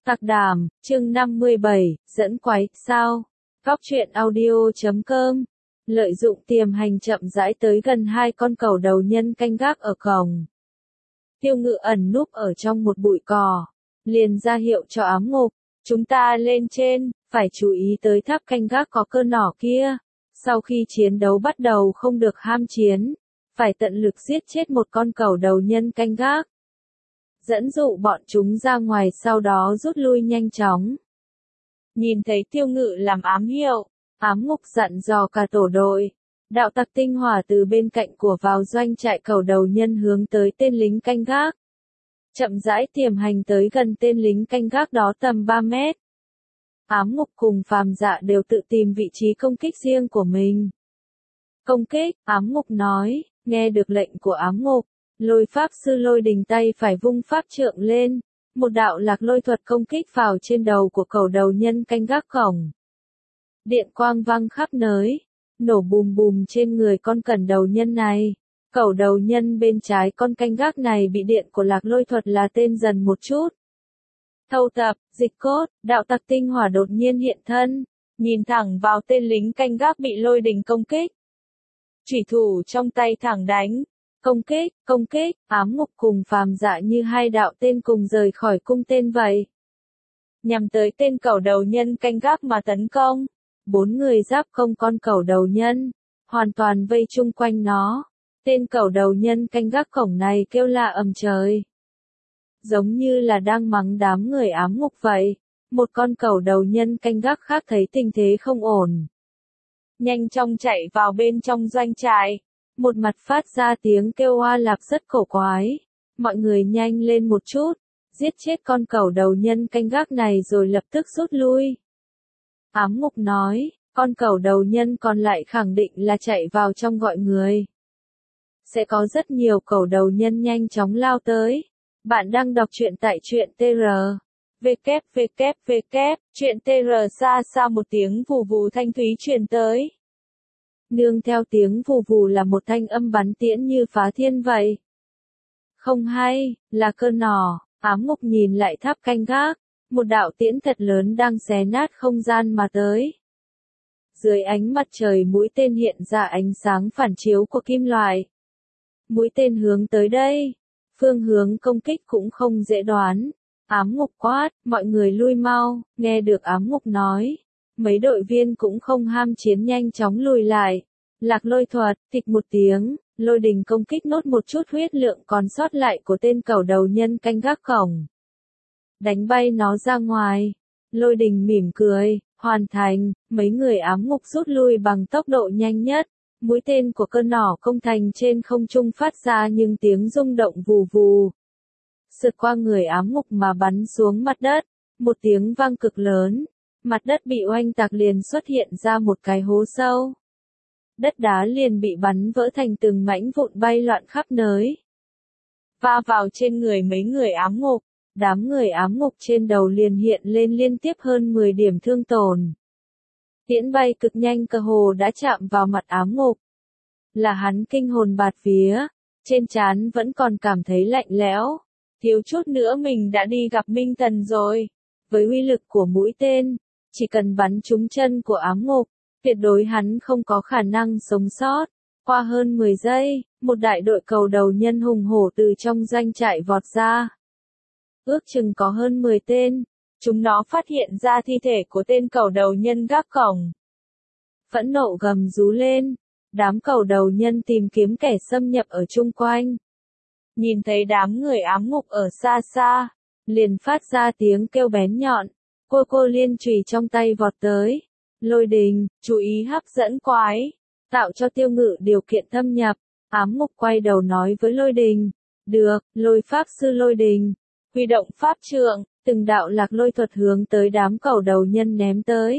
Tạc Đàm, chương 57, dẫn quái, sao? Góc truyện audio.com. Lợi dụng tiềm hành chậm rãi tới gần hai con cẩu đầu nhân canh gác ở cổng. Tiêu Ngự ẩn núp ở trong một bụi cỏ, liền ra hiệu cho Ám Ngục, chúng ta lên trên, phải chú ý tới tháp canh gác có cơ nỏ kia. Sau khi chiến đấu bắt đầu không được ham chiến, phải tận lực giết chết một con cẩu đầu nhân canh gác. Dẫn dụ bọn chúng ra ngoài sau đó rút lui nhanh chóng. Nhìn thấy Tiêu Ngự làm ám hiệu, Ám Ngục dặn dò cả tổ đội. Đạo tặc tinh hỏa từ bên cạnh của vào doanh trại cẩu đầu nhân hướng tới tên lính canh gác. Chậm rãi tiềm hành tới gần tên lính canh gác đó tầm 3 mét. Ám Ngục cùng Phàm Dạ đều tự tìm vị trí công kích riêng của mình. Công kích, Ám Ngục nói, nghe được lệnh của Ám Ngục. Lôi pháp sư Lôi Đình tay phải vung pháp trượng lên, một đạo lạc lôi thuật công kích vào trên đầu của cẩu đầu nhân canh gác cổng. Điện quang vang khắp nơi, nổ bùm bùm trên người con cẩu đầu nhân này. Cẩu đầu nhân bên trái con canh gác này bị điện của lạc lôi thuật là tên dần một chút. Thâu tập, dịch cốt, đạo tặc tinh hỏa đột nhiên hiện thân, nhìn thẳng vào tên lính canh gác bị Lôi Đình công kích. Chủy thủ trong tay thẳng đánh. Công kích, Ám Ngục cùng Phàm Dạ như hai đạo tên cùng rời khỏi cung tên vậy. Nhằm tới tên cẩu đầu nhân canh gác mà tấn công. 4 người giáp công con cẩu đầu nhân, hoàn toàn vây chung quanh nó. Tên cẩu đầu nhân canh gác cổng này kêu la ầm trời. Giống như là đang mắng đám người Ám Ngục vậy. Một con cẩu đầu nhân canh gác khác thấy tình thế không ổn. Nhanh chóng chạy vào bên trong doanh trại. Một mặt phát ra tiếng kêu oa lạp rất cổ quái. Mọi người nhanh lên một chút, giết chết con cẩu đầu nhân canh gác này rồi lập tức rút lui. Ám Ngục nói, con cẩu đầu nhân còn lại khẳng định là chạy vào trong gọi người. Sẽ có rất nhiều cẩu đầu nhân nhanh chóng lao tới. Bạn đang đọc truyện tại truyện TR. www. Truyện TR xa một tiếng vù vù thanh thúy truyền tới. Nương theo tiếng vù vù là một thanh âm bắn tiễn như phá thiên vậy. Không hay, là cơ nỏ. Ám Ngục nhìn lại tháp canh gác, một đạo tiễn thật lớn đang xé nát không gian mà tới. Dưới ánh mặt trời mũi tên hiện ra ánh sáng phản chiếu của kim loại. Mũi tên hướng tới đây, phương hướng công kích cũng không dễ đoán. Ám Ngục quát, mọi người lui mau, nghe được Ám Ngục nói. Mấy đội viên cũng không ham chiến nhanh chóng lùi lại. Lạc lôi thuật, tịch một tiếng, Lôi Đình công kích nốt một chút huyết lượng còn sót lại của tên cẩu đầu nhân canh gác cổng. Đánh bay nó ra ngoài. Lôi Đình mỉm cười, hoàn thành, mấy người Ám Ngục rút lui bằng tốc độ nhanh nhất. Mũi tên của cơ nỏ công thành trên không trung phát ra những tiếng rung động vù vù. Sượt qua người Ám Ngục mà bắn xuống mặt đất, một tiếng vang cực lớn. Mặt đất bị oanh tạc liền xuất hiện ra một cái hố sâu. Đất đá liền bị bắn vỡ thành từng mảnh vụn bay loạn khắp nơi. Va vào trên người mấy người Ám Ngục, đám người Ám Ngục trên đầu liền hiện lên liên tiếp hơn 10 điểm thương tổn. Tiễn bay cực nhanh cơ hồ đã chạm vào mặt Ám Ngục. Là hắn kinh hồn bạt vía, trên trán vẫn còn cảm thấy lạnh lẽo. Thiếu chút nữa mình đã đi gặp Minh Thần rồi. Với uy lực của mũi tên, chỉ cần bắn trúng chân của Ám Ngục, tuyệt đối hắn không có khả năng sống sót. Qua hơn 10 giây, một đại đội cẩu đầu nhân hùng hổ từ trong doanh trại vọt ra. Ước chừng có hơn 10 tên, chúng nó phát hiện ra thi thể của tên cẩu đầu nhân gác cổng. Phẫn nộ gầm rú lên, đám cẩu đầu nhân tìm kiếm kẻ xâm nhập ở chung quanh. Nhìn thấy đám người Ám Ngục ở xa xa, liền phát ra tiếng kêu bén nhọn. Cô liên chùy trong tay vọt tới. Lôi Đình, chú ý hấp dẫn quái, tạo cho Tiêu Ngự điều kiện thâm nhập. Ám Ngục quay đầu nói với Lôi Đình, được, lôi pháp sư Lôi Đình, huy động pháp trượng, từng đạo lạc lôi thuật hướng tới đám cẩu đầu nhân ném tới.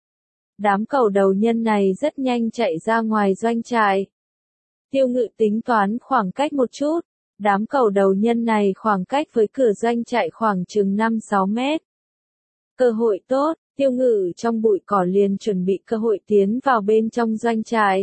Đám cẩu đầu nhân này rất nhanh chạy ra ngoài doanh trại. Tiêu Ngự tính toán khoảng cách một chút, đám cẩu đầu nhân này khoảng cách với cửa doanh trại khoảng chừng 5-6 mét. Cơ hội tốt, Tiêu Ngự trong bụi cỏ liền chuẩn bị cơ hội tiến vào bên trong doanh trại.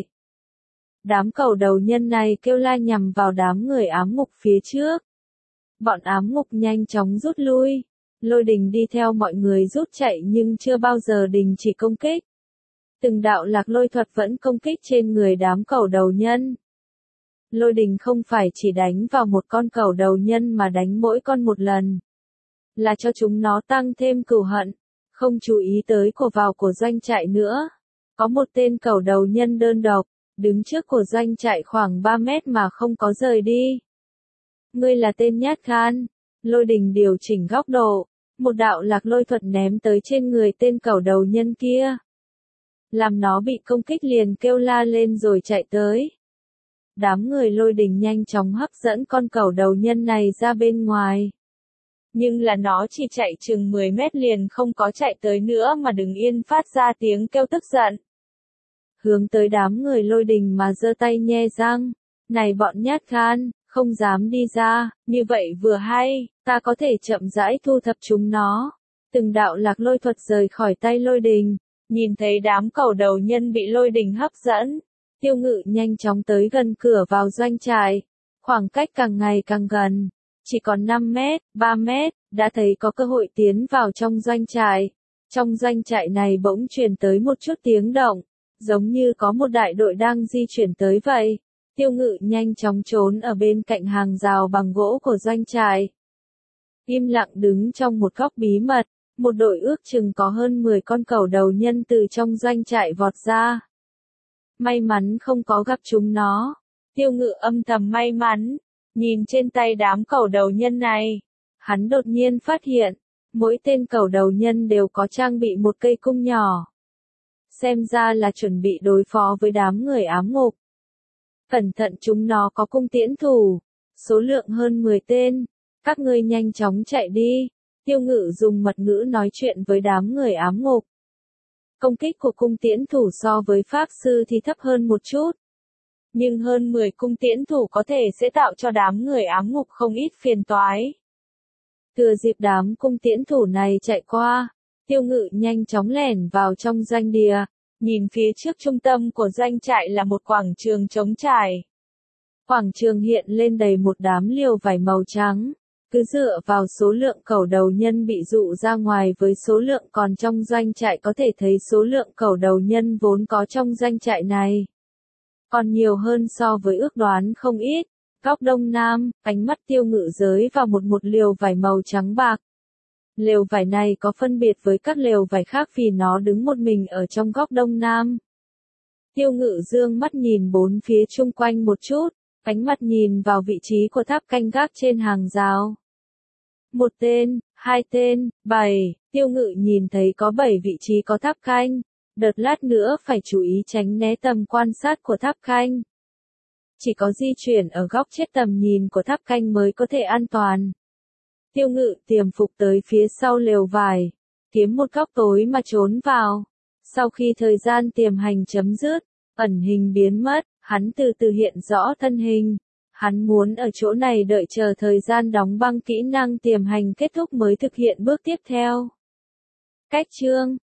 Đám cẩu đầu nhân này kêu la nhằm vào đám người Ám Ngục phía trước. Bọn Ám Ngục nhanh chóng rút lui. Lôi đình đi theo mọi người rút chạy nhưng chưa bao giờ đình chỉ công kích. Từng đạo lạc lôi thuật vẫn công kích trên người đám cẩu đầu nhân. Lôi đình không phải chỉ đánh vào một con cẩu đầu nhân mà đánh mỗi con một lần. Là cho chúng nó tăng thêm cừu hận, không chú ý tới cổ vào của doanh trại nữa. Có một tên cẩu đầu nhân đơn độc, đứng trước của doanh trại khoảng 3 mét mà không có rời đi. Ngươi là tên nhát gan. Lôi đình điều chỉnh góc độ, một đạo lạc lôi thuật ném tới trên người tên cẩu đầu nhân kia. Làm nó bị công kích liền kêu la lên rồi chạy tới. Đám người lôi đình nhanh chóng hấp dẫn con cẩu đầu nhân này ra bên ngoài. Nhưng là nó chỉ chạy chừng 10 mét liền không có chạy tới nữa mà đứng yên phát ra tiếng kêu tức giận. Hướng tới đám người lôi đình mà giơ tay nhe răng. Này bọn nhát gan, không dám đi ra, như vậy vừa hay, ta có thể chậm rãi thu thập chúng nó. Từng đạo lạc lôi thuật rời khỏi tay lôi đình, nhìn thấy đám cẩu đầu nhân bị lôi đình hấp dẫn. Tiêu Ngự nhanh chóng tới gần cửa vào doanh trại, khoảng cách càng ngày càng gần, chỉ còn 5 mét, 3 mét, đã thấy có cơ hội tiến vào trong doanh trại. Trong doanh trại này bỗng truyền tới một chút tiếng động, giống như có một đại đội đang di chuyển tới vậy. Tiêu Ngự nhanh chóng trốn ở bên cạnh hàng rào bằng gỗ của doanh trại. Im lặng đứng trong một góc bí mật, một đội ước chừng có hơn 10 con cẩu đầu nhân từ trong doanh trại vọt ra. May mắn không có gặp chúng nó. Tiêu Ngự âm thầm may mắn, nhìn trên tay đám cẩu đầu nhân này. Hắn đột nhiên phát hiện, mỗi tên cẩu đầu nhân đều có trang bị một cây cung nhỏ. Xem ra là chuẩn bị đối phó với đám người ám ngục. Cẩn thận chúng nó có cung tiễn thủ, số lượng hơn 10 tên, các ngươi nhanh chóng chạy đi. Tiêu Ngự dùng mật ngữ nói chuyện với đám người ám ngục. Công kích của cung tiễn thủ so với pháp sư thì thấp hơn một chút. Nhưng hơn 10 cung tiễn thủ có thể sẽ tạo cho đám người ám ngục không ít phiền toái. Thừa dịp đám cung tiễn thủ này chạy qua, Tiêu Ngự nhanh chóng lẻn vào trong doanh địa, nhìn phía trước trung tâm của doanh trại là một quảng trường trống trải. Quảng trường hiện lên đầy một đám liều vải màu trắng. Cứ dựa vào số lượng cẩu đầu nhân bị dụ ra ngoài với số lượng còn trong doanh trại có thể thấy số lượng cẩu đầu nhân vốn có trong doanh trại này còn nhiều hơn so với ước đoán không ít. Góc đông nam, ánh mắt Tiêu Ngự giới vào một lều vải màu trắng bạc. Lều vải này có phân biệt với các lều vải khác vì nó đứng một mình ở trong góc đông nam. Tiêu Ngự dương mắt nhìn bốn phía chung quanh một chút, ánh mắt nhìn vào vị trí của tháp canh gác trên hàng rào. 1 tên, 2 tên, 7, Tiêu Ngự nhìn thấy có 7 vị trí có tháp canh, đợt lát nữa phải chú ý tránh né tầm quan sát của tháp canh. Chỉ có di chuyển ở góc chết tầm nhìn của tháp canh mới có thể an toàn. Tiêu Ngự tiềm phục tới phía sau lều vải, kiếm một góc tối mà trốn vào. Sau khi thời gian tiềm hành chấm dứt, ẩn hình biến mất, hắn từ từ hiện rõ thân hình. Hắn muốn ở chỗ này đợi chờ thời gian đóng băng kỹ năng tiềm hành kết thúc mới thực hiện bước tiếp theo. Cách chương